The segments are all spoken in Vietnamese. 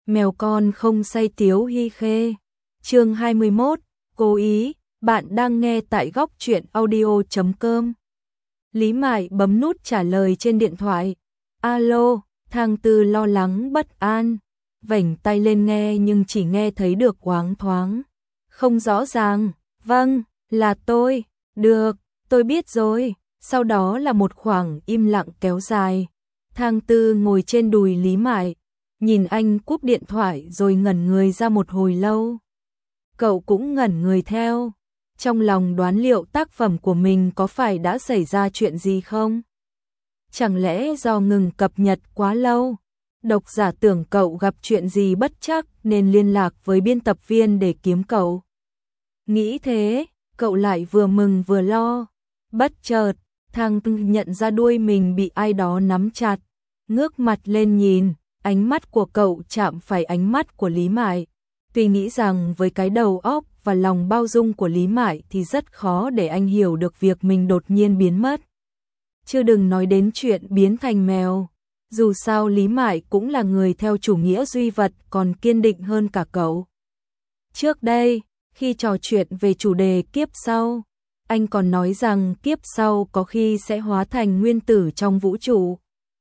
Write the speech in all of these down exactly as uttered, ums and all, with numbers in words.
Mèo con không say tiếu hi khê. Chương hai mươi mốt, cố ý, bạn đang nghe tại góc truyện audio chấm com. Lý Mại bấm nút trả lời trên điện thoại. Alo, Thang Tư lo lắng bất an, vểnh tay lên nghe nhưng chỉ nghe thấy được oáng thoáng, không rõ ràng. Vâng, là tôi. Được, tôi biết rồi. Sau đó là một khoảng im lặng kéo dài. Thang Tư ngồi trên đùi Lý Mại, nhìn anh cúp điện thoại rồi ngẩn người ra một hồi lâu. Cậu cũng ngẩn người theo, trong lòng đoán liệu tác phẩm của mình có phải đã xảy ra chuyện gì không? Chẳng lẽ do ngừng cập nhật quá lâu, độc giả tưởng cậu gặp chuyện gì bất trắc nên liên lạc với biên tập viên để kiếm cậu? Nghĩ thế, cậu lại vừa mừng vừa lo. Bất chợt, Thang Tư nhận ra đuôi mình bị ai đó nắm chặt, ngước mặt lên nhìn, ánh mắt của cậu chạm phải ánh mắt của Lý Mại. Tuy nghĩ rằng với cái đầu óc và lòng bao dung của Lý Mại thì rất khó để anh hiểu được việc mình đột nhiên biến mất. Chứ đừng nói đến chuyện biến thành mèo. Dù sao Lý Mại cũng là người theo chủ nghĩa duy vật còn kiên định hơn cả cậu. Trước đây, khi trò chuyện về chủ đề kiếp sau, anh còn nói rằng kiếp sau có khi sẽ hóa thành nguyên tử trong vũ trụ.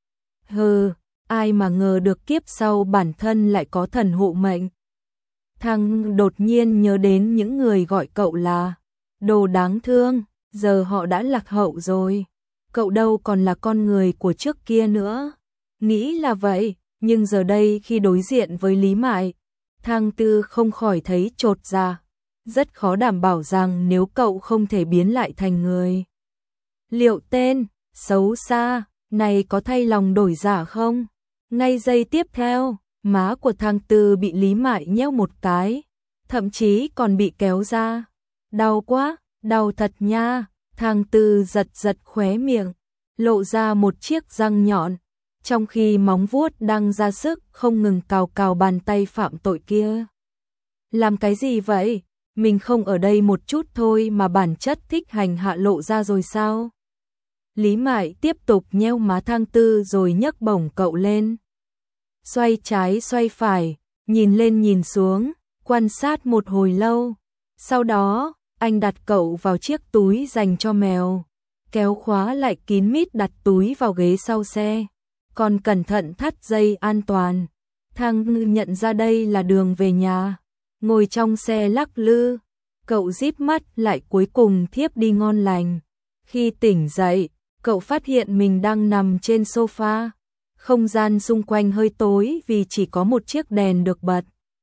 Hừ, ai mà ngờ được kiếp sau bản thân lại có thần hộ mệnh. Thằng đột nhiên nhớ đến những người gọi cậu là đồ đáng thương, giờ họ đã lạc hậu rồi. Cậu đâu còn là con người của trước kia nữa. Nghĩ là vậy, nhưng giờ đây khi đối diện với Lý Mại, Thang Tư không khỏi thấy chột dạ. Rất khó đảm bảo rằng nếu cậu không thể biến lại thành người, liệu tên xấu xa này có thay lòng đổi dạ không? Ngay giây tiếp theo, má của Thang Tư bị Lý Mại nhéo một cái, thậm chí còn bị kéo ra. Đau quá, đau thật nha. Thang Tư giật giật khóe miệng, lộ ra một chiếc răng nhọn, trong khi móng vuốt đang ra sức không ngừng cào cào bàn tay phạm tội kia. Làm cái gì vậy? Mình không ở đây một chút thôi mà bản chất thích hành hạ lộ ra rồi sao? Lý Mại tiếp tục nhéo má Thang Tư rồi nhấc bổng cậu lên. Xoay trái xoay phải, nhìn lên nhìn xuống, quan sát một hồi lâu. Sau đó, anh đặt cậu vào chiếc túi dành cho mèo, kéo khóa lại kín mít đặt túi vào ghế sau xe, còn cẩn thận thắt dây an toàn. Thang Tư nhận ra đây là đường về nhà, ngồi trong xe lắc lư, cậu díp mắt lại cuối cùng thiếp đi ngon lành. Khi tỉnh dậy, cậu phát hiện mình đang nằm trên sofa, không gian xung quanh hơi tối vì chỉ có một chiếc đèn được bật.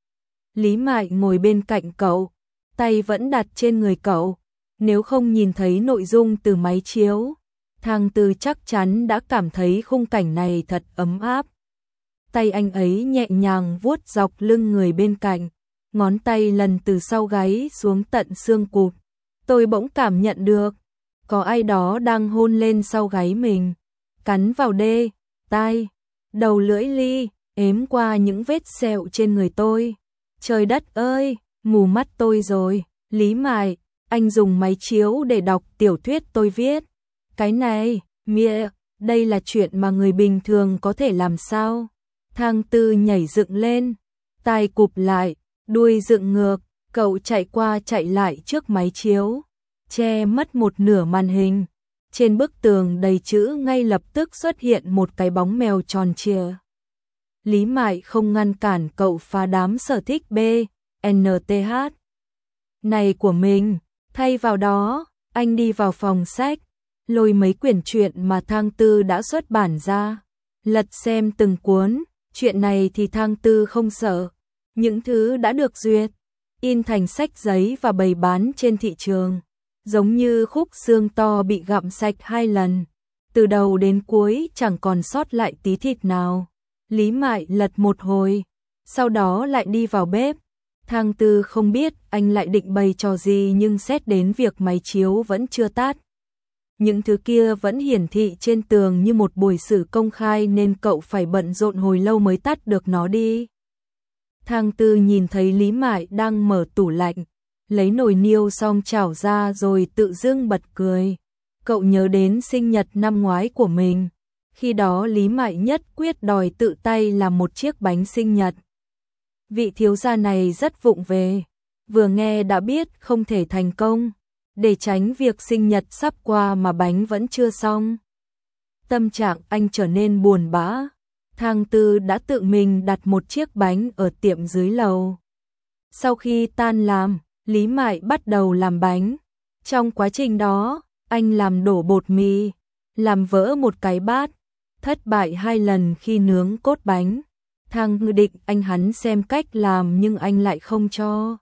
Lý Mại ngồi bên cạnh cậu, tay vẫn đặt trên người cậu, nếu không nhìn thấy nội dung từ máy chiếu, Thang Tư chắc chắn đã cảm thấy khung cảnh này thật ấm áp. Tay anh ấy nhẹ nhàng vuốt dọc lưng người bên cạnh, ngón tay lần từ sau gáy xuống tận xương cụt. Tôi bỗng cảm nhận được, có ai đó đang hôn lên sau gáy mình, cắn vào đê, tai, đầu lưỡi li, ếm qua những vết sẹo trên người tôi. Trời đất ơi, mù mắt tôi rồi. Lý Mại, anh dùng máy chiếu để đọc tiểu thuyết tôi viết. Cái này, mẹ, đây là chuyện mà người bình thường có thể làm sao? Thang Tư nhảy dựng lên, tai cụp lại, đuôi dựng ngược, cậu chạy qua chạy lại trước máy chiếu, che mất một nửa màn hình. Trên bức tường đầy chữ ngay lập tức xuất hiện một cái bóng mèo tròn trịa. Lý Mại không ngăn cản cậu phá đám sở thích B, N T H này của mình, thay vào đó, anh đi vào phòng sách, lôi mấy quyển truyện mà Thang Tư đã xuất bản ra, lật xem từng cuốn. Chuyện này thì Thang Tư không sợ, những thứ đã được duyệt, in thành sách giấy và bày bán trên thị trường, giống như khúc xương to bị gặm sạch hai lần, từ đầu đến cuối chẳng còn sót lại tí thịt nào. Lý Mại lật một hồi, sau đó lại đi vào bếp. Thang Tư không biết anh lại định bày trò gì, nhưng xét đến việc máy chiếu vẫn chưa tắt, những thứ kia vẫn hiển thị trên tường như một buổi xử công khai nên cậu phải bận rộn hồi lâu mới tắt được nó đi. Thang Tư nhìn thấy Lý Mại đang mở tủ lạnh, lấy nồi niêu xong chảo ra rồi tự dưng bật cười. Cậu nhớ đến sinh nhật năm ngoái của mình, khi đó Lý Mại nhất quyết đòi tự tay làm một chiếc bánh sinh nhật. Vị thiếu gia này rất vụng về, vừa nghe đã biết không thể thành công, để tránh việc sinh nhật sắp qua mà bánh vẫn chưa xong. Tâm trạng anh trở nên buồn bã. Thang Tư đã tự mình đặt một chiếc bánh ở tiệm dưới lầu. Sau khi tan làm, Lý Mại bắt đầu làm bánh. Trong quá trình đó, anh làm đổ bột mì, làm vỡ một cái bát, thất bại hai lần khi nướng cốt bánh. Thang Ngư định anh hắn xem cách làm nhưng anh lại không cho.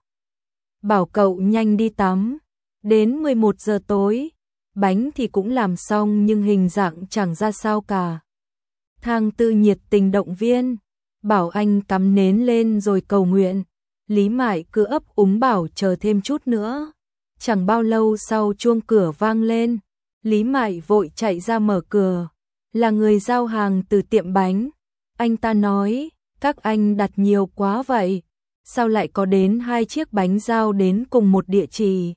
Bảo cậu nhanh đi tắm. Đến mười một giờ tối, bánh thì cũng làm xong nhưng hình dạng chẳng ra sao cả. Thang Tư nhiệt tình động viên, bảo anh cắm nến lên rồi cầu nguyện. Lý Mại cứ ấp úng bảo chờ thêm chút nữa. Chẳng bao lâu sau chuông cửa vang lên, Lý Mại vội chạy ra mở cửa. Là người giao hàng từ tiệm bánh. Anh ta nói, các anh đặt nhiều quá vậy, sao lại có đến hai chiếc bánh giao đến cùng một địa chỉ?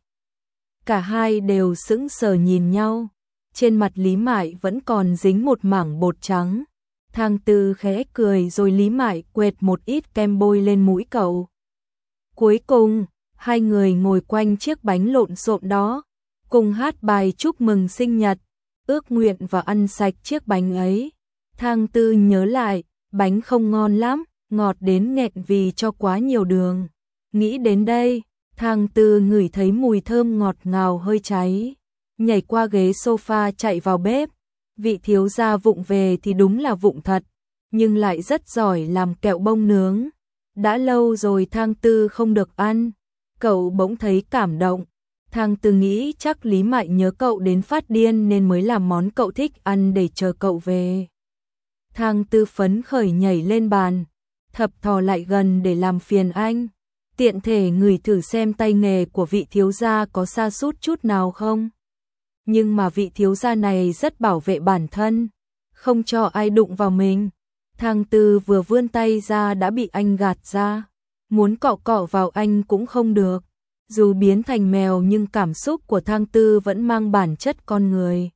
Cả hai đều sững sờ nhìn nhau, trên mặt Lý Mại vẫn còn dính một mảng bột trắng. Thang Tư khẽ cười rồi Lý Mại quệt một ít kem bôi lên mũi cậu. Cuối cùng, hai người ngồi quanh chiếc bánh lộn xộn đó, cùng hát bài chúc mừng sinh nhật, ước nguyện và ăn sạch chiếc bánh ấy. Thang Tư nhớ lại, bánh không ngon lắm, ngọt đến nghẹn vì cho quá nhiều đường. Nghĩ đến đây, Thang Tư ngửi thấy mùi thơm ngọt ngào hơi cháy, nhảy qua ghế sofa chạy vào bếp. Vị thiếu gia vụng về thì đúng là vụng thật, nhưng lại rất giỏi làm kẹo bông nướng. Đã lâu rồi Thang Tư không được ăn, cậu bỗng thấy cảm động. Thang Tư nghĩ chắc Lý Mại nhớ cậu đến phát điên nên mới làm món cậu thích ăn để chờ cậu về. Thang Tư phấn khởi nhảy lên bàn, thập thò lại gần để làm phiền anh, tiện thể ngửi thử xem tay nghề của vị thiếu gia có sa sút chút nào không. Nhưng mà vị thiếu gia này rất bảo vệ bản thân, không cho ai đụng vào mình. Thang Tư vừa vươn tay ra đã bị anh gạt ra, muốn cọ cọ vào anh cũng không được. Dù biến thành mèo nhưng cảm xúc của Thang Tư vẫn mang bản chất con người.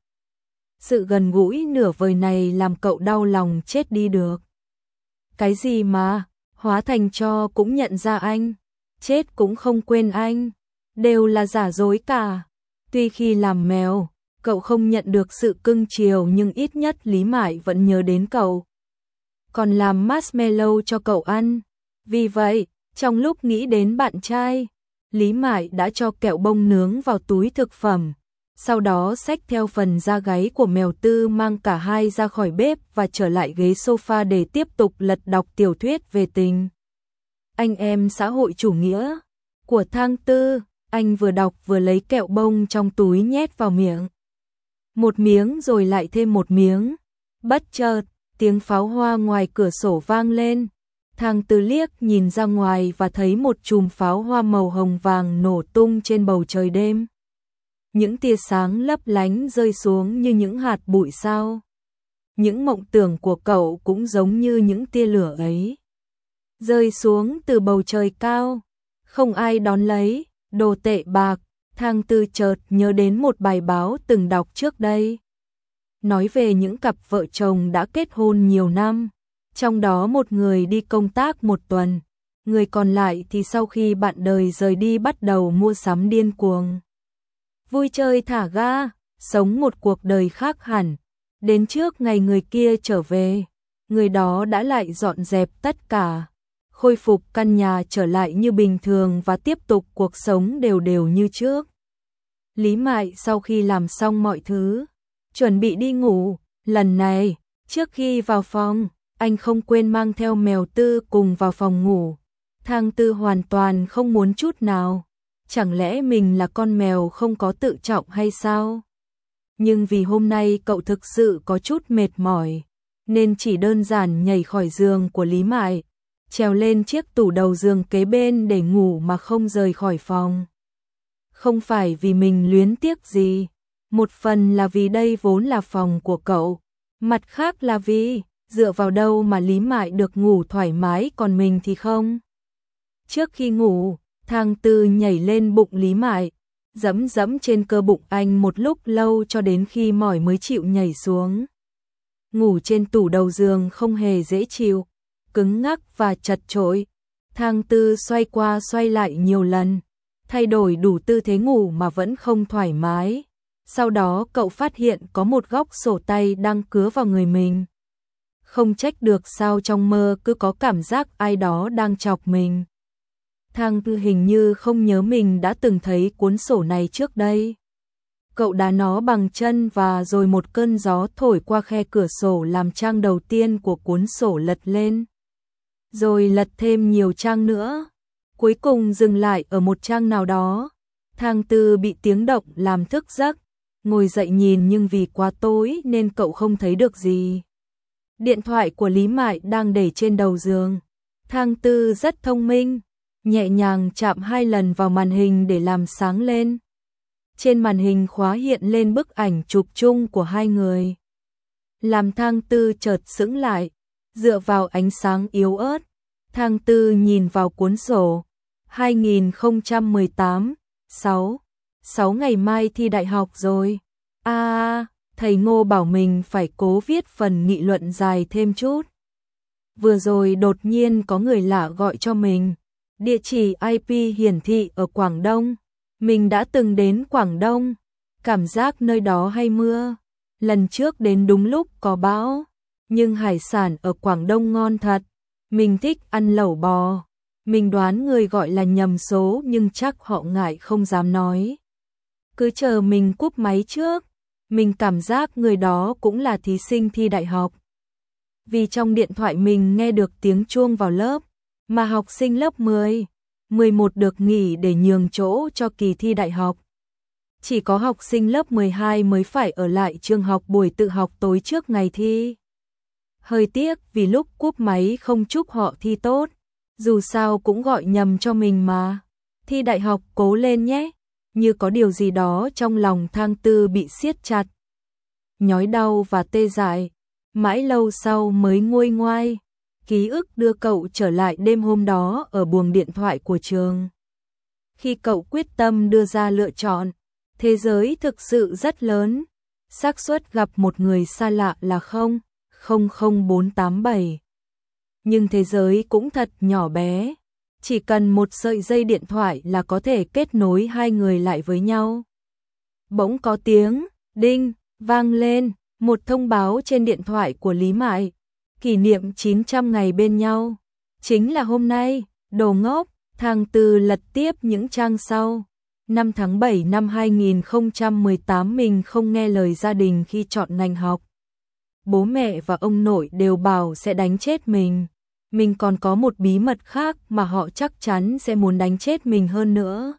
Sự gần gũi nửa vời này làm cậu đau lòng chết đi được. Cái gì mà, hóa thành tro cũng nhận ra anh, chết cũng không quên anh, đều là giả dối cả. Tuy khi làm mèo, cậu không nhận được sự cưng chiều nhưng ít nhất Lý Mại vẫn nhớ đến cậu. Còn làm marshmallow cho cậu ăn. Vì vậy, trong lúc nghĩ đến bạn trai, Lý Mại đã cho kẹo bông nướng vào túi thực phẩm. Sau đó xách theo phần da gáy của mèo Tư mang cả hai ra khỏi bếp và trở lại ghế sofa để tiếp tục lật đọc tiểu thuyết về tình anh em xã hội chủ nghĩa của Thang Tư. Anh vừa đọc vừa lấy kẹo bông trong túi nhét vào miệng. Một miếng rồi lại thêm một miếng. Bất chợt, tiếng pháo hoa ngoài cửa sổ vang lên. Thang Tư liếc nhìn ra ngoài và thấy một chùm pháo hoa màu hồng vàng nổ tung trên bầu trời đêm. Những tia sáng lấp lánh rơi xuống như những hạt bụi sao. Những mộng tưởng của cậu cũng giống như những tia lửa ấy, rơi xuống từ bầu trời cao. Không ai đón lấy. Đồ tệ bạc. Thang Tư chợt nhớ đến một bài báo từng đọc trước đây, nói về những cặp vợ chồng đã kết hôn nhiều năm, trong đó một người đi công tác một tuần, người còn lại thì sau khi bạn đời rời đi bắt đầu mua sắm điên cuồng, vui chơi thả ga, sống một cuộc đời khác hẳn. Đến trước ngày người kia trở về, người đó đã lại dọn dẹp tất cả, khôi phục căn nhà trở lại như bình thường và tiếp tục cuộc sống đều đều như trước. Lý Mại sau khi làm xong mọi thứ, chuẩn bị đi ngủ. Lần này, trước khi vào phòng, anh không quên mang theo mèo Tư cùng vào phòng ngủ. Thang Tư hoàn toàn không muốn chút nào. Chẳng lẽ mình là con mèo không có tự trọng hay sao? Nhưng vì hôm nay cậu thực sự có chút mệt mỏi, nên chỉ đơn giản nhảy khỏi giường của Lý Mại, trèo lên chiếc tủ đầu giường kế bên để ngủ mà không rời khỏi phòng. Không phải vì mình luyến tiếc gì, một phần là vì đây vốn là phòng của cậu, mặt khác là vì, dựa vào đâu mà Lý Mại được ngủ thoải mái còn mình thì không. Trước khi ngủ, Thang Tư nhảy lên bụng Lý Mại, dẫm dẫm trên cơ bụng anh một lúc lâu cho đến khi mỏi mới chịu nhảy xuống. Ngủ trên tủ đầu giường không hề dễ chịu, cứng ngắc và chật chội. Thang Tư xoay qua xoay lại nhiều lần, thay đổi đủ tư thế ngủ mà vẫn không thoải mái. Sau đó cậu phát hiện có một góc sổ tay đang cứa vào người mình. Không trách được sao trong mơ cứ có cảm giác ai đó đang chọc mình. Thang Tư hình như không nhớ mình đã từng thấy cuốn sổ này trước đây. Cậu đá nó bằng chân và rồi một cơn gió thổi qua khe cửa sổ làm trang đầu tiên của cuốn sổ lật lên. Rồi lật thêm nhiều trang nữa. Cuối cùng dừng lại ở một trang nào đó. Thang Tư bị tiếng động làm thức giấc. Ngồi dậy nhìn nhưng vì quá tối nên cậu không thấy được gì. Điện thoại của Lý Mại đang để trên đầu giường. Thang Tư rất thông minh, nhẹ nhàng chạm hai lần vào màn hình để làm sáng lên. Trên màn hình khóa hiện lên bức ảnh chụp chung của hai người. Làm Thang Tư chợt sững lại, dựa vào ánh sáng yếu ớt, Thang Tư nhìn vào cuốn sổ. hai nghìn không trăm mười tám, sáu, sáu ngày mai thi đại học rồi. À, thầy Ngô bảo mình phải cố viết phần nghị luận dài thêm chút. Vừa rồi đột nhiên có người lạ gọi cho mình. Địa chỉ i pê hiển thị ở Quảng Đông. Mình đã từng đến Quảng Đông. Cảm giác nơi đó hay mưa. Lần trước đến đúng lúc có bão. Nhưng hải sản ở Quảng Đông ngon thật. Mình thích ăn lẩu bò. Mình đoán người gọi là nhầm số nhưng chắc họ ngại không dám nói. Cứ chờ mình cúp máy trước. Mình cảm giác người đó cũng là thí sinh thi đại học. Vì trong điện thoại mình nghe được tiếng chuông vào lớp, mà học sinh lớp mười, mười một được nghỉ để nhường chỗ cho kỳ thi đại học. Chỉ có học sinh lớp mười hai mới phải ở lại trường học buổi tự học tối trước ngày thi. Hơi tiếc vì lúc cúp máy không chúc họ thi tốt, dù sao cũng gọi nhầm cho mình mà. Thi đại học cố lên nhé. Như có điều gì đó trong lòng Thang Tư bị siết chặt, nhói đau và tê dại, mãi lâu sau mới nguôi ngoai. Ký ức đưa cậu trở lại đêm hôm đó ở buồng điện thoại của trường. Khi cậu quyết tâm đưa ra lựa chọn, thế giới thực sự rất lớn, xác suất gặp một người xa lạ là không phẩy không không bốn tám bảy. Nhưng thế giới cũng thật nhỏ bé. Chỉ cần một sợi dây điện thoại là có thể kết nối hai người lại với nhau. Bỗng có tiếng đinh vang lên, một thông báo trên điện thoại của Lý Mại. Kỷ niệm chín trăm ngày bên nhau. Chính là hôm nay, đồ ngốc. Thang Tư lật tiếp những trang sau. năm tháng bảy năm hai nghìn không trăm mười tám mình không nghe lời gia đình khi chọn ngành học. Bố mẹ và ông nội đều bảo sẽ đánh chết mình. Mình còn có một bí mật khác mà họ chắc chắn sẽ muốn đánh chết mình hơn nữa.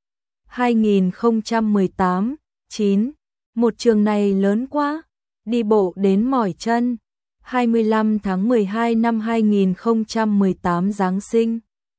hai nghìn không trăm mười tám, chín. Một trường này lớn quá. Đi bộ đến mỏi chân. hai mươi lăm tháng mười hai năm hai nghìn không trăm mười tám Giáng sinh.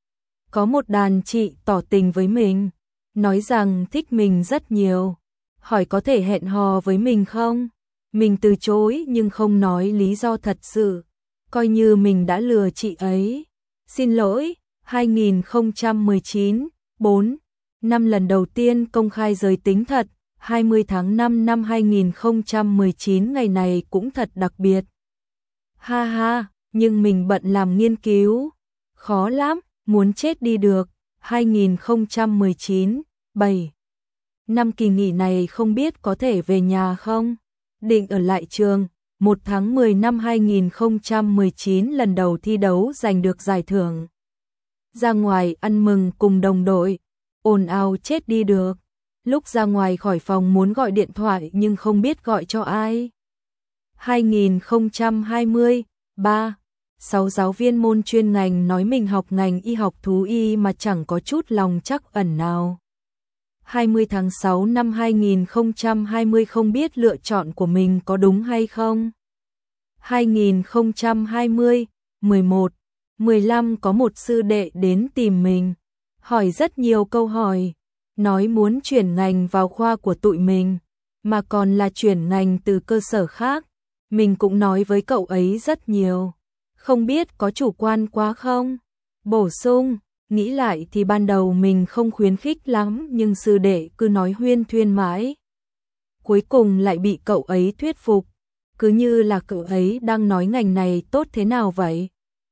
Có một đàn chị tỏ tình với mình. Nói rằng thích mình rất nhiều. Hỏi có thể hẹn hò với mình không? Mình từ chối nhưng không nói lý do thật sự. Coi như mình đã lừa chị ấy. Xin lỗi. hai nghìn không trăm mười chín, bốn. Năm lần đầu tiên công khai giới tính thật. hai mươi tháng năm năm hai nghìn không trăm mười chín ngày này cũng thật đặc biệt. Ha ha, nhưng mình bận làm nghiên cứu. Khó lắm, muốn chết đi được. hai nghìn không trăm mười chín, bảy. Năm kỳ nghỉ này không biết có thể về nhà không? Định ở lại trường. một tháng mười năm hai nghìn không trăm mười chín lần đầu thi đấu giành được giải thưởng. Ra ngoài ăn mừng cùng đồng đội. Ồn ào chết đi được. Lúc ra ngoài khỏi phòng muốn gọi điện thoại nhưng không biết gọi cho ai. hai nghìn không trăm hai mươi, ba. Sáu giáo viên môn chuyên ngành nói mình học ngành y học thú y mà chẳng có chút lòng trắc ẩn nào. hai mươi tháng sáu năm hai nghìn không trăm hai mươi không biết lựa chọn của mình có đúng hay không. hai nghìn không trăm hai mươi, mười một, mười lăm có một sư đệ đến tìm mình, hỏi rất nhiều câu hỏi, nói muốn chuyển ngành vào khoa của tụi mình, mà còn là chuyển ngành từ cơ sở khác. Mình cũng nói với cậu ấy rất nhiều, không biết có chủ quan quá không? Bổ sung, nghĩ lại thì ban đầu mình không khuyến khích lắm nhưng sư đệ cứ nói huyên thuyên mãi. Cuối cùng lại bị cậu ấy thuyết phục, cứ như là cậu ấy đang nói ngành này tốt thế nào vậy.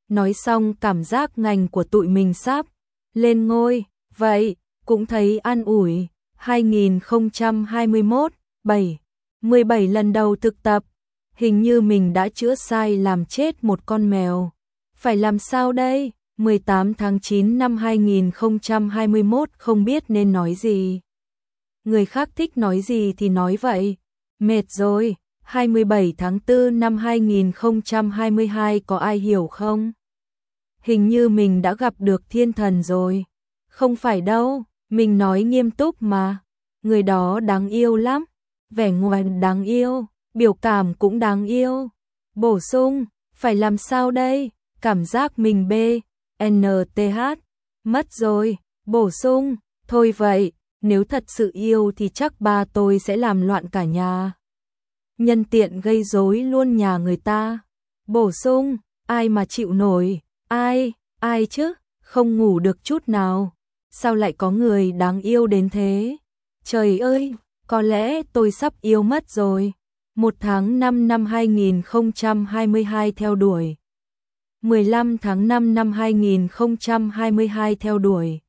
Nói xong cảm giác ngành của tụi mình sắp lên ngôi, vậy cũng thấy an ủi. hai nghìn không trăm hai mươi mốt, bảy, mười bảy lần đầu thực tập, hình như mình đã chữa sai làm chết một con mèo. Phải làm sao đây? mười tám tháng chín năm hai nghìn không trăm hai mươi mốt không biết nên nói gì. Người khác thích nói gì thì nói vậy. Mệt rồi. hai mươi bảy tháng tư năm hai nghìn không trăm hai mươi hai có ai hiểu không? Hình như mình đã gặp được thiên thần rồi. Không phải đâu, mình nói nghiêm túc mà. Người đó đáng yêu lắm. Vẻ ngoài đáng yêu, biểu cảm cũng đáng yêu. Bổ sung, phải làm sao đây? Cảm giác mình bê, en tê hát, mất rồi. Bổ sung, thôi vậy, nếu thật sự yêu thì chắc ba tôi sẽ làm loạn cả nhà. Nhân tiện gây rối luôn nhà người ta. Bổ sung, ai mà chịu nổi, ai, ai chứ, không ngủ được chút nào. Sao lại có người đáng yêu đến thế? Trời ơi, có lẽ tôi sắp yêu mất rồi. một tháng năm năm hai nghìn không trăm hai mươi hai theo đuổi. mười lăm tháng năm năm hai nghìn không trăm hai mươi hai theo đuổi.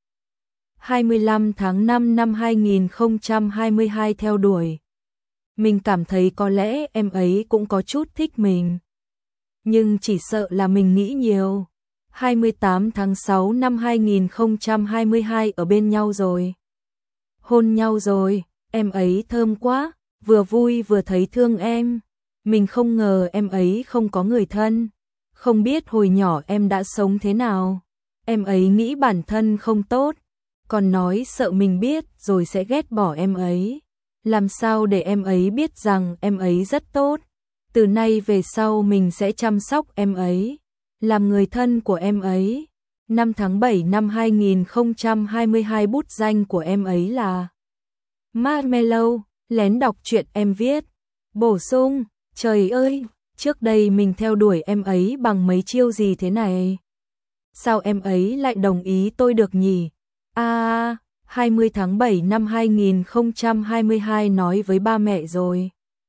hai mươi lăm tháng năm năm hai nghìn không trăm hai mươi hai theo đuổi. Mình cảm thấy có lẽ em ấy cũng có chút thích mình. Nhưng chỉ sợ là mình nghĩ nhiều. hai mươi tám tháng sáu năm hai nghìn không trăm hai mươi hai ở bên nhau rồi. Hôn nhau rồi, em ấy thơm quá, vừa vui vừa thấy thương em. Mình không ngờ em ấy không có người thân. Không biết hồi nhỏ em đã sống thế nào. Em ấy nghĩ bản thân không tốt, còn nói sợ mình biết rồi sẽ ghét bỏ em ấy. Làm sao để em ấy biết rằng em ấy rất tốt. Từ nay về sau mình sẽ chăm sóc em ấy, làm người thân của em ấy. năm tháng bảy năm hai nghìn không trăm hai mươi hai bút danh của em ấy là Marshmallow, lén đọc truyện em viết. Bổ sung, trời ơi, trước đây mình theo đuổi em ấy bằng mấy chiêu gì thế này? Sao em ấy lại đồng ý tôi được nhỉ? À, hai mươi tháng bảy năm hai nghìn không trăm hai mươi hai nói với ba mẹ rồi.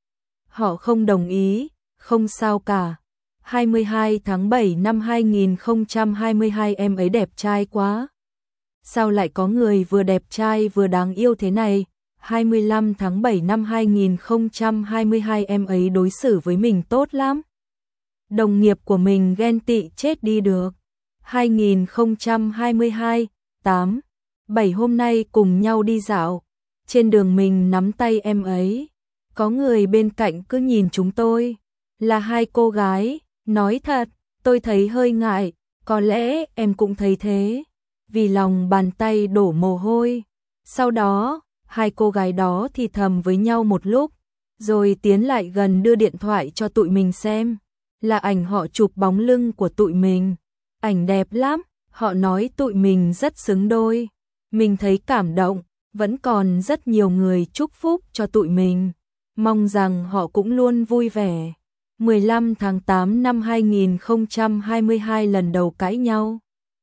Họ không đồng ý, không sao cả. hai mươi hai tháng bảy năm hai nghìn không trăm hai mươi hai em ấy đẹp trai quá. Sao lại có người vừa đẹp trai vừa đáng yêu thế này? hai mươi lăm tháng bảy năm hai nghìn không trăm hai mươi hai em ấy đối xử với mình tốt lắm. Đồng nghiệp của mình ghen tị chết đi được. hai nghìn không trăm hai mươi hai, tám, bảy hôm nay cùng nhau đi dạo. Trên đường mình nắm tay em ấy. Có người bên cạnh cứ nhìn chúng tôi. Là hai cô gái. Nói thật, tôi thấy hơi ngại. Có lẽ em cũng thấy thế. Vì lòng bàn tay đổ mồ hôi. Sau đó, hai cô gái đó thì thầm với nhau một lúc. Rồi tiến lại gần đưa điện thoại cho tụi mình xem. Là ảnh họ chụp bóng lưng của tụi mình. Ảnh đẹp lắm. Họ nói tụi mình rất xứng đôi. Mình thấy cảm động. Vẫn còn rất nhiều người chúc phúc cho tụi mình. Mong rằng họ cũng luôn vui vẻ. mười lăm tháng tám năm hai nghìn không trăm hai mươi hai lần đầu cãi nhau.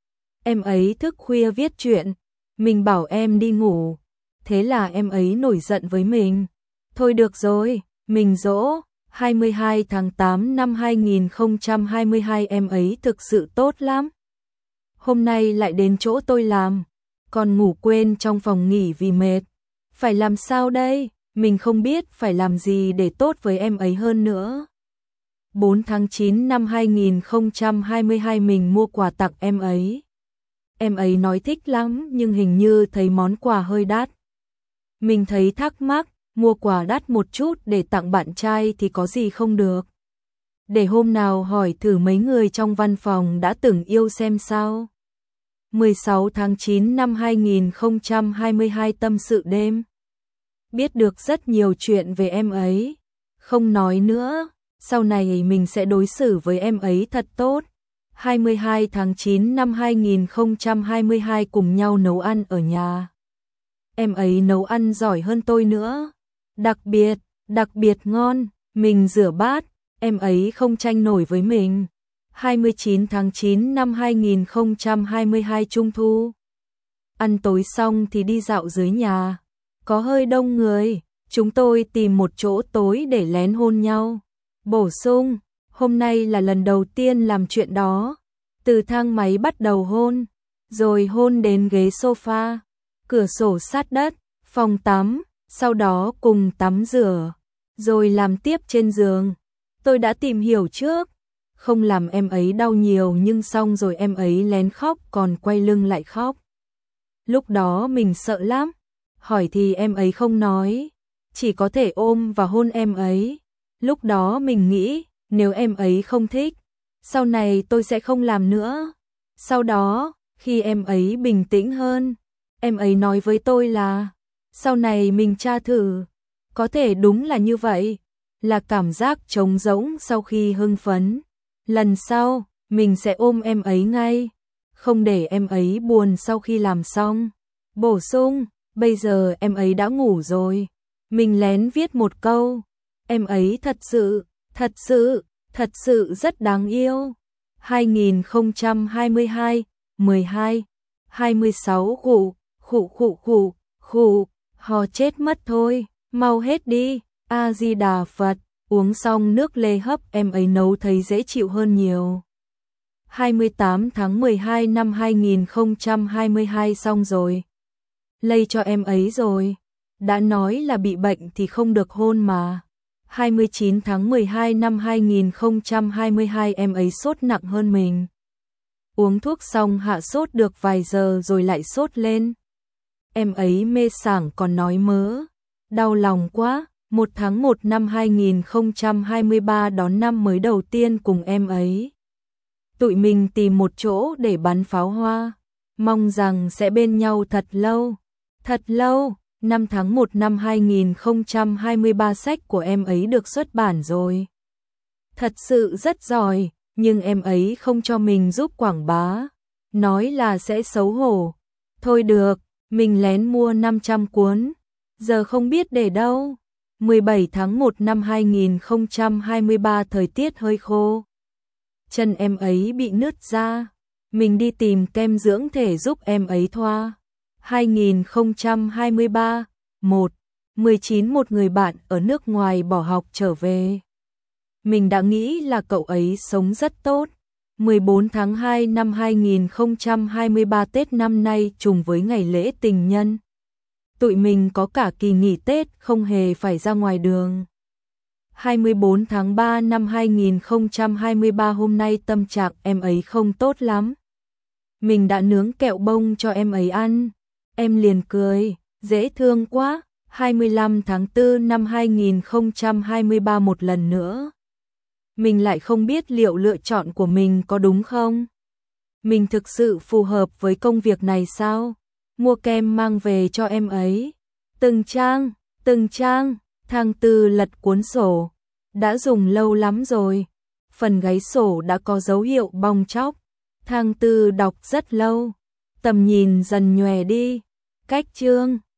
Em ấy thức khuya viết truyện. Mình bảo em đi ngủ. Thế là em ấy nổi giận với mình. Thôi được rồi, mình dỗ. hai mươi hai tháng tám năm hai nghìn không trăm hai mươi hai em ấy thực sự tốt lắm. Hôm nay lại đến chỗ tôi làm. Còn ngủ quên trong phòng nghỉ vì mệt. Phải làm sao đây? Mình không biết phải làm gì để tốt với em ấy hơn nữa. bốn tháng chín năm hai nghìn không trăm hai mươi hai mình mua quà tặng em ấy. Em ấy nói thích lắm nhưng hình như thấy món quà hơi đắt. Mình thấy thắc mắc, mua quà đắt một chút để tặng bạn trai thì có gì không được. Để hôm nào hỏi thử mấy người trong văn phòng đã từng yêu xem sao. mười sáu tháng chín năm hai nghìn không trăm hai mươi hai tâm sự đêm. Biết được rất nhiều chuyện về em ấy. Không nói nữa, sau này mình sẽ đối xử với em ấy thật tốt. hai mươi hai tháng chín năm hai nghìn không trăm hai mươi hai cùng nhau nấu ăn ở nhà. Em ấy nấu ăn giỏi hơn tôi nữa. Đặc biệt, đặc biệt ngon, mình rửa bát, em ấy không tranh nổi với mình. hai mươi chín tháng chín năm hai nghìn không trăm hai mươi hai Trung thu. Ăn tối xong thì đi dạo dưới nhà. Có hơi đông người, chúng tôi tìm một chỗ tối để lén hôn nhau. Bổ sung, hôm nay là lần đầu tiên làm chuyện đó. từ thang máy bắt đầu hôn, rồi hôn đến ghế sofa, cửa sổ sát đất, phòng tắm, sau đó cùng tắm rửa, rồi làm tiếp trên giường. Tôi đã tìm hiểu trước, không làm em ấy đau nhiều nhưng xong rồi em ấy lén khóc còn quay lưng lại khóc. Lúc đó mình sợ lắm, hỏi thì em ấy không nói, chỉ có thể ôm và hôn em ấy. Lúc đó mình nghĩ, nếu em ấy không thích, sau này tôi sẽ không làm nữa. Sau đó, khi em ấy bình tĩnh hơn, em ấy nói với tôi là, sau này mình tra thử, có thể đúng là như vậy, là cảm giác trống rỗng sau khi hưng phấn. Lần sau, mình sẽ ôm em ấy ngay, không để em ấy buồn sau khi làm xong. Bổ sung, bây giờ em ấy đã ngủ rồi. Mình lén viết một câu, em ấy thật sự, thật sự, thật sự rất đáng yêu. hai nghìn không trăm hai mươi hai, mười hai, hai mươi sáu khụ, khụ khụ khụ, khụ, ho chết mất thôi, mau hết đi, A-di-đà Phật. Uống xong nước lê hấp em ấy nấu thấy dễ chịu hơn nhiều. hai mươi tám tháng mười hai năm hai nghìn không trăm hai mươi hai xong rồi. Lây cho em ấy rồi. Đã nói là bị bệnh thì không được hôn mà. hai mươi chín tháng mười hai năm hai nghìn không trăm hai mươi hai em ấy sốt nặng hơn mình. Uống thuốc xong hạ sốt được vài giờ rồi lại sốt lên. Em ấy mê sảng còn nói mớ. Đau lòng quá. một tháng một năm hai nghìn không trăm hai mươi ba đón năm mới đầu tiên cùng em ấy. Tụi mình tìm một chỗ để bắn pháo hoa. Mong rằng sẽ bên nhau thật lâu. Thật lâu. năm tháng một năm hai nghìn không trăm hai mươi ba sách của em ấy được xuất bản rồi. Thật sự rất giỏi, nhưng em ấy không cho mình giúp quảng bá. Nói là sẽ xấu hổ. Thôi được, mình lén mua năm trăm cuốn. Giờ không biết để đâu. mười bảy tháng một năm hai nghìn không trăm hai mươi ba thời tiết hơi khô. Chân em ấy bị nứt ra. Mình đi tìm kem dưỡng thể giúp em ấy thoa. hai nghìn không trăm hai mươi ba, một, mười chín một người bạn ở nước ngoài bỏ học trở về. Mình đã nghĩ là cậu ấy sống rất tốt. mười bốn tháng hai năm hai nghìn không trăm hai mươi ba Tết năm nay trùng với ngày lễ tình nhân. Tụi mình có cả kỳ nghỉ Tết không hề phải ra ngoài đường. hai mươi bốn tháng ba năm hai nghìn không trăm hai mươi ba hôm nay tâm trạng em ấy không tốt lắm. Mình đã nướng kẹo bông cho em ấy ăn. Em liền cười, dễ thương quá. hai mươi lăm tháng tư năm hai nghìn không trăm hai mươi ba một lần nữa. Mình lại không biết liệu lựa chọn của mình có đúng không? Mình thực sự phù hợp với công việc này sao? Mua kem mang về cho em ấy. Từng trang, từng trang, tháng tư lật cuốn sổ. Đã dùng lâu lắm rồi. Phần gáy sổ đã có dấu hiệu bong tróc. Tháng tư đọc rất lâu. Tầm nhìn dần nhòe đi. Cách chương